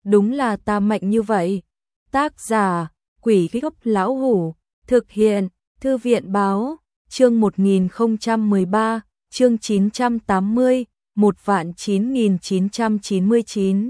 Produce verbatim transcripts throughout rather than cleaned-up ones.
đúng là ta mạnh như vậy. Tác giả, Quỷ Gốc Lão Hủ, thực hiện, Thư viện Báo, chương một nghìn không trăm mười ba, chương chín trăm tám mươi, một vạn chín nghìn chín trăm chín mươi chín.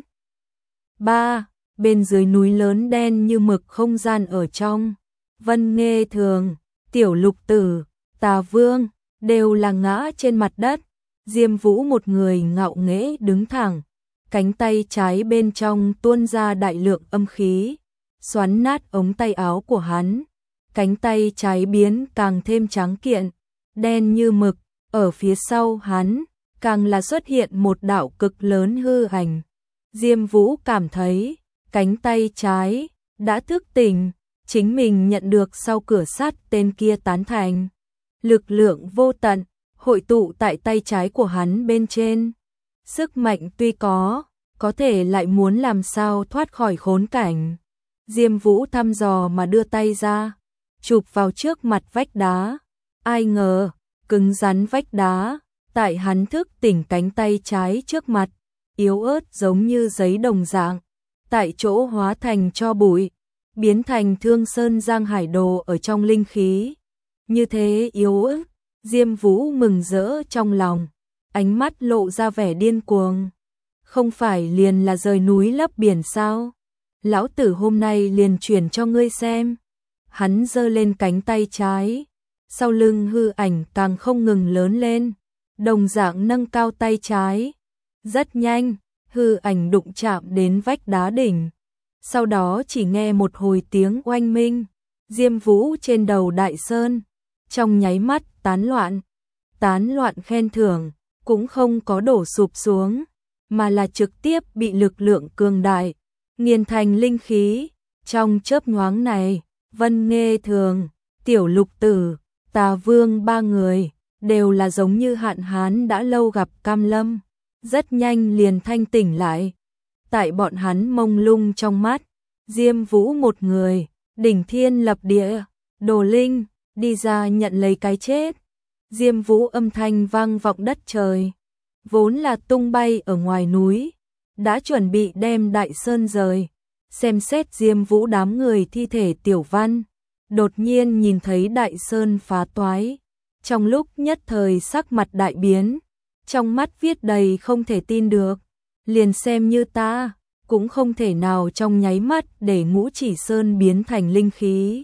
ba. Bên dưới núi lớn đen như mực không gian ở trong, Vân Nghê Thường, Tiểu Lục Tử, Tà Vương, đều là ngã trên mặt đất. Diêm Vũ một người ngạo nghễ đứng thẳng, cánh tay trái bên trong tuôn ra đại lượng âm khí, xoắn nát ống tay áo của hắn. Cánh tay trái biến càng thêm trắng kiện, đen như mực, ở phía sau hắn, càng là xuất hiện một đạo cực lớn hư ảnh. Diêm Vũ cảm thấy, cánh tay trái đã thức tỉnh, chính mình nhận được sau cửa sắt tên kia tán thành. Lực lượng vô tận, hội tụ tại tay trái của hắn bên trên. Sức mạnh tuy có, có thể lại muốn làm sao thoát khỏi khốn cảnh. Diêm Vũ thăm dò mà đưa tay ra, chụp vào trước mặt vách đá. Ai ngờ, cứng rắn vách đá, tại hắn thức tỉnh cánh tay trái trước mặt, yếu ớt giống như giấy đồng dạng, tại chỗ hóa thành tro bụi, biến thành Thương Sơn Giang Hải Đồ ở trong linh khí. Như thế yếu ớt, Diêm Vũ mừng rỡ trong lòng, ánh mắt lộ ra vẻ điên cuồng. Không phải liền là rời núi lấp biển sao? Lão tử hôm nay liền chuyển cho ngươi xem. Hắn giơ lên cánh tay trái, sau lưng hư ảnh càng không ngừng lớn lên, đồng dạng nâng cao tay trái. Rất nhanh, hư ảnh đụng chạm đến vách đá đỉnh. Sau đó chỉ nghe một hồi tiếng oanh minh, Diêm Vũ trên đầu đại sơn, trong nháy mắt tán loạn. Tán loạn khen thưởng, cũng không có đổ sụp xuống, mà là trực tiếp bị lực lượng cường đại nghiền thành linh khí. Trong chớp nhoáng này, Vân Nghê Thường, Tiểu Lục Tử, Tà Vương ba người đều là giống như hạn hán đã lâu gặp cam lâm, rất nhanh liền thanh tỉnh lại. Tại bọn hắn mông lung trong mắt, Diêm Vũ một người, đỉnh thiên lập địa, đồ linh, đi ra nhận lấy cái chết. Diêm Vũ âm thanh vang vọng đất trời, vốn là tung bay ở ngoài núi, đã chuẩn bị đem đại sơn rời. Xem xét Diêm Vũ đám người thi thể Tiểu Văn, đột nhiên nhìn thấy đại sơn phá toái, trong lúc nhất thời sắc mặt đại biến, trong mắt viết đầy không thể tin được. Liền xem như ta, cũng không thể nào trong nháy mắt để Ngũ Chỉ Sơn biến thành linh khí.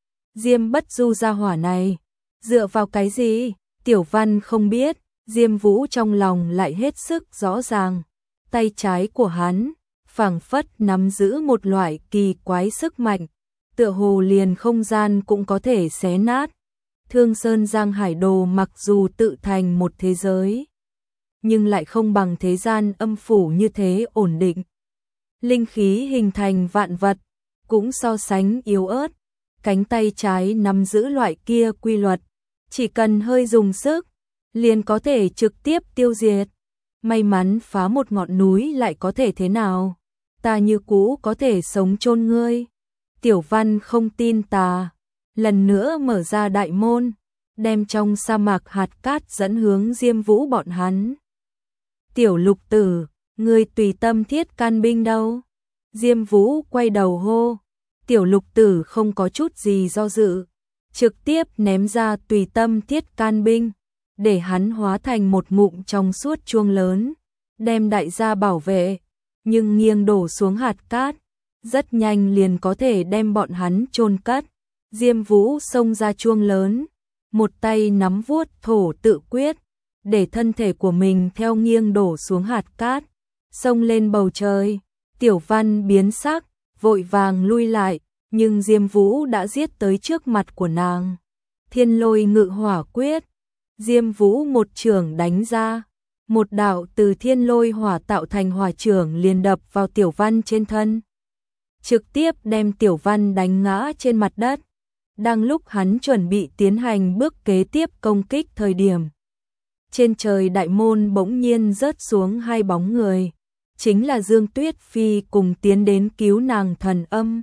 Diêm Bất Du gia hỏa này, dựa vào cái gì? Tiểu Văn không biết, Diêm Vũ trong lòng lại hết sức rõ ràng. Tay trái của hắn, phảng phất nắm giữ một loại kỳ quái sức mạnh, tựa hồ liền không gian cũng có thể xé nát. Thương Sơn Giang Hải Đồ mặc dù tự thành một thế giới, nhưng lại không bằng thế gian âm phủ như thế ổn định. Linh khí hình thành vạn vật, cũng so sánh yếu ớt. Cánh tay trái nắm giữ loại kia quy luật, chỉ cần hơi dùng sức, liền có thể trực tiếp tiêu diệt. May mắn phá một ngọn núi lại có thể thế nào? Ta như cũ có thể sống chôn ngươi. Tiểu Văn không tin ta, lần nữa mở ra đại môn, đem trong sa mạc hạt cát dẫn hướng Diêm Vũ bọn hắn. Tiểu Lục Tử, ngươi tùy tâm thiết can binh đâu? Diêm Vũ quay đầu hô. Tiểu Lục Tử không có chút gì do dự, trực tiếp ném ra tùy tâm thiết can binh, để hắn hóa thành một ngụm trong suốt chuông lớn, đem đại gia bảo vệ, nhưng nghiêng đổ xuống hạt cát, rất nhanh liền có thể đem bọn hắn chôn cất. Diêm Vũ xông ra chuông lớn, một tay nắm vuốt thổ tự quyết, để thân thể của mình theo nghiêng đổ xuống hạt cát, xông lên bầu trời. Tiểu Văn biến sắc, vội vàng lui lại, nhưng Diêm Vũ đã giết tới trước mặt của nàng. Thiên Lôi Ngự Hỏa Quyết, Diêm Vũ một chưởng đánh ra, một đạo từ thiên lôi hỏa tạo thành hỏa chưởng liền đập vào Tiểu Văn trên thân, trực tiếp đem Tiểu Văn đánh ngã trên mặt đất. Đang lúc hắn chuẩn bị tiến hành bước kế tiếp công kích thời điểm, trên trời đại môn bỗng nhiên rớt xuống hai bóng người, chính là Dương Tuyết Phi cùng tiến đến cứu nàng Thần Âm.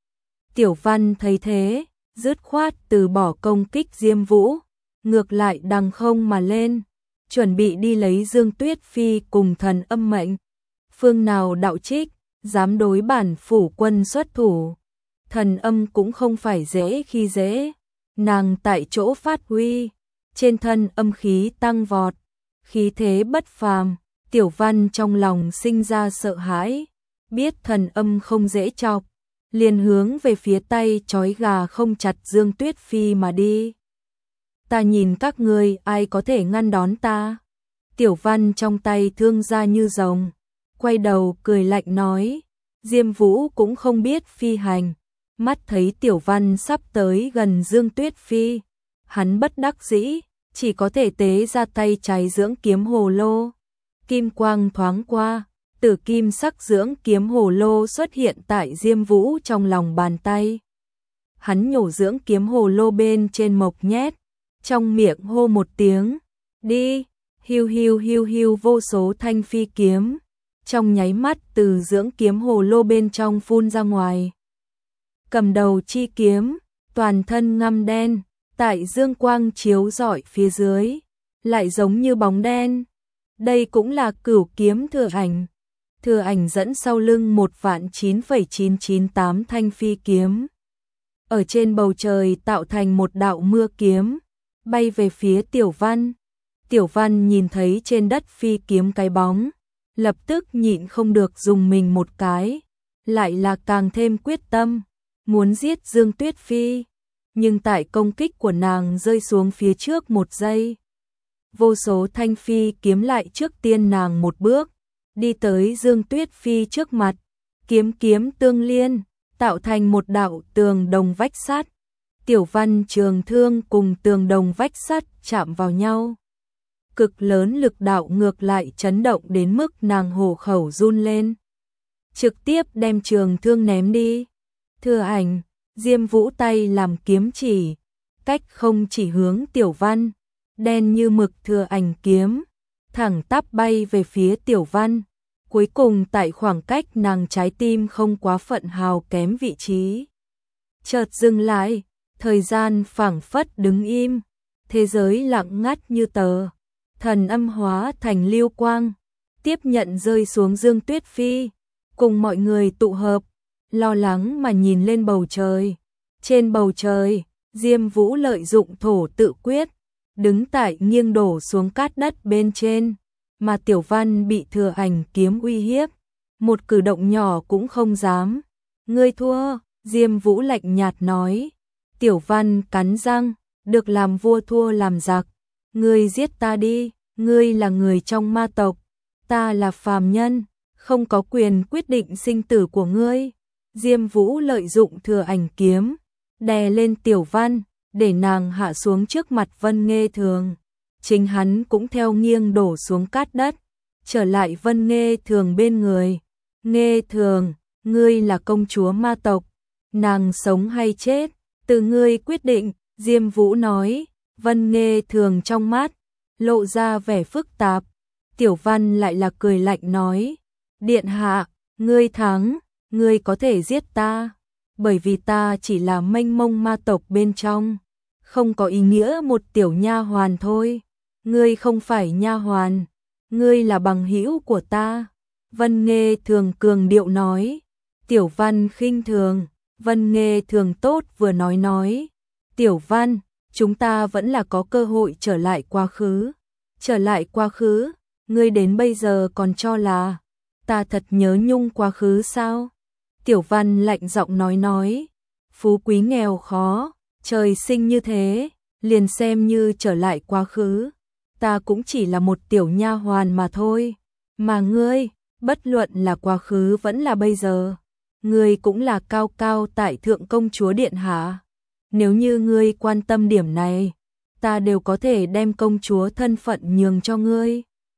Tiểu Văn thấy thế, dứt khoát từ bỏ công kích Diêm Vũ, ngược lại đằng không mà lên, chuẩn bị đi lấy Dương Tuyết Phi cùng Thần Âm mệnh. Phương nào đạo trích, dám đối bản phủ quân xuất thủ. Thần Âm cũng không phải dễ khi dễ, nàng tại chỗ phát huy, trên thân âm khí tăng vọt, khí thế bất phàm. Tiểu Văn trong lòng sinh ra sợ hãi, biết Thần Âm không dễ chọc, liền hướng về phía tay trói gà không chặt Dương Tuyết Phi mà đi. Ta nhìn các ngươi ai có thể ngăn đón ta? Tiểu Văn trong tay thương ra như rồng, quay đầu cười lạnh nói. Diêm Vũ cũng không biết phi hành, mắt thấy Tiểu Văn sắp tới gần Dương Tuyết Phi, hắn bất đắc dĩ, chỉ có thể tế ra tay trái dưỡng kiếm hồ lô. Kim quang thoáng qua, tử kim sắc dưỡng kiếm hồ lô xuất hiện tại Diêm Vũ trong lòng bàn tay. Hắn nhổ dưỡng kiếm hồ lô bên trên mộc nhét, trong miệng hô một tiếng, đi, hiu hiu hiu hiu vô số thanh phi kiếm, trong nháy mắt từ dưỡng kiếm hồ lô bên trong phun ra ngoài. Cầm đầu chi kiếm, toàn thân ngăm đen, tại dương quang chiếu rọi phía dưới, lại giống như bóng đen. Đây cũng là Cửu kiếm Thừa Ảnh. Thừa Ảnh dẫn sau lưng một vạn chín phẩy chín chín tám thanh phi kiếm. Ở trên bầu trời tạo thành một đạo mưa kiếm, bay về phía Tiểu Văn. Tiểu Văn nhìn thấy trên đất phi kiếm cái bóng, lập tức nhịn không được dùng mình một cái, lại là càng thêm quyết tâm, muốn giết Dương Tuyết Phi. Nhưng tại công kích của nàng rơi xuống phía trước một giây, vô số thanh phi kiếm lại trước tiên nàng một bước, đi tới Dương Tuyết Phi trước mặt, kiếm kiếm tương liên, tạo thành một đạo tường đồng vách sắt. Tiểu Văn trường thương cùng tường đồng vách sắt chạm vào nhau. Cực lớn lực đạo ngược lại chấn động đến mức nàng hổ khẩu run lên. Trực tiếp đem trường thương ném đi. Thừa Ảnh, Diêm Vũ tay làm kiếm chỉ, cách không chỉ hướng Tiểu Văn, đen như mực Thừa Ảnh kiếm, thẳng tắp bay về phía Tiểu Văn. Cuối cùng tại khoảng cách nàng trái tim không quá phận hào kém vị trí, chợt dừng lại, thời gian phảng phất đứng im, thế giới lặng ngắt như tờ. Thần Âm hóa thành lưu quang, tiếp nhận rơi xuống Dương Tuyết Phi, cùng mọi người tụ hợp, lo lắng mà nhìn lên bầu trời. Trên bầu trời, Diêm Vũ lợi dụng thổ tự quyết, đứng tại nghiêng đổ xuống cát đất bên trên, mà Tiểu Văn bị Thừa Ảnh kiếm uy hiếp, một cử động nhỏ cũng không dám. Ngươi thua, Diêm Vũ lạnh nhạt nói. Tiểu Văn cắn răng, được làm vua thua làm giặc, ngươi giết ta đi, ngươi là người trong ma tộc, ta là phàm nhân, không có quyền quyết định sinh tử của ngươi. Diêm Vũ lợi dụng Thừa Ảnh kiếm, đè lên Tiểu Văn, để nàng hạ xuống trước mặt Vân Nghê Thường. Chính hắn cũng theo nghiêng đổ xuống cát đất, trở lại Vân Nghê Thường bên người. Nghê Thường, ngươi là công chúa ma tộc, nàng sống hay chết, từ ngươi quyết định, Diêm Vũ nói. Vân Nghê Thường trong mắt lộ ra vẻ phức tạp. Tiểu Văn lại là cười lạnh nói, điện hạ, ngươi thắng, ngươi có thể giết ta, bởi vì ta chỉ là mênh mông ma tộc bên trong, không có ý nghĩa một tiểu nha hoàn thôi. Ngươi không phải nha hoàn, ngươi là bằng hữu của ta. Vân Nghê Thường cường điệu nói. Tiểu Văn khinh thường. Vân Nghê Thường tốt vừa nói nói, Tiểu Văn, chúng ta vẫn là có cơ hội trở lại quá khứ. Trở lại quá khứ, ngươi đến bây giờ còn cho là ta thật nhớ nhung quá khứ sao? Tiểu Văn lạnh giọng nói nói, phú quý nghèo khó, trời sinh như thế, liền xem như trở lại quá khứ, ta cũng chỉ là một tiểu nha hoàn mà thôi, mà ngươi, bất luận là quá khứ vẫn là bây giờ, ngươi cũng là cao cao tại thượng công chúa điện hạ. Nếu như ngươi quan tâm điểm này, ta đều có thể đem công chúa thân phận nhường cho ngươi.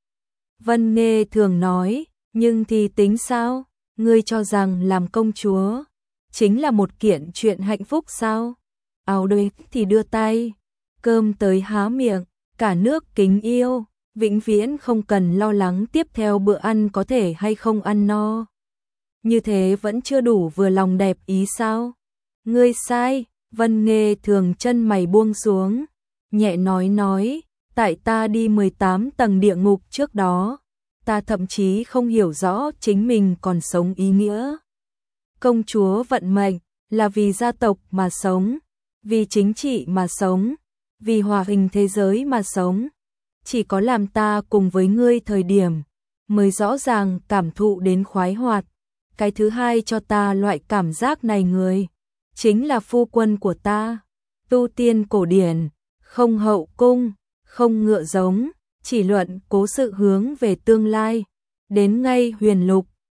Vân Nghê Thường nói, nhưng thì tính sao? Ngươi cho rằng làm công chúa chính là một kiện chuyện hạnh phúc sao? Áo đôi thì đưa tay, cơm tới há miệng, cả nước kính yêu, vĩnh viễn không cần lo lắng tiếp theo bữa ăn có thể hay không ăn no. Như thế vẫn chưa đủ vừa lòng đẹp ý sao? Ngươi sai. Vân Nghê Thường chân mày buông xuống, nhẹ nói nói, tại ta đi mười tám tầng địa ngục trước đó, ta thậm chí không hiểu rõ chính mình còn sống ý nghĩa. Công chúa vận mệnh là vì gia tộc mà sống, vì chính trị mà sống, vì hòa bình thế giới mà sống. Chỉ có làm ta cùng với ngươi thời điểm mới rõ ràng cảm thụ đến khoái hoạt. Cái thứ hai cho ta loại cảm giác này người chính là phu quân của ta. Tu tiên cổ điển, không hậu cung, không ngựa giống, chỉ luận cố sự hướng về tương lai. Đến ngay huyền lục,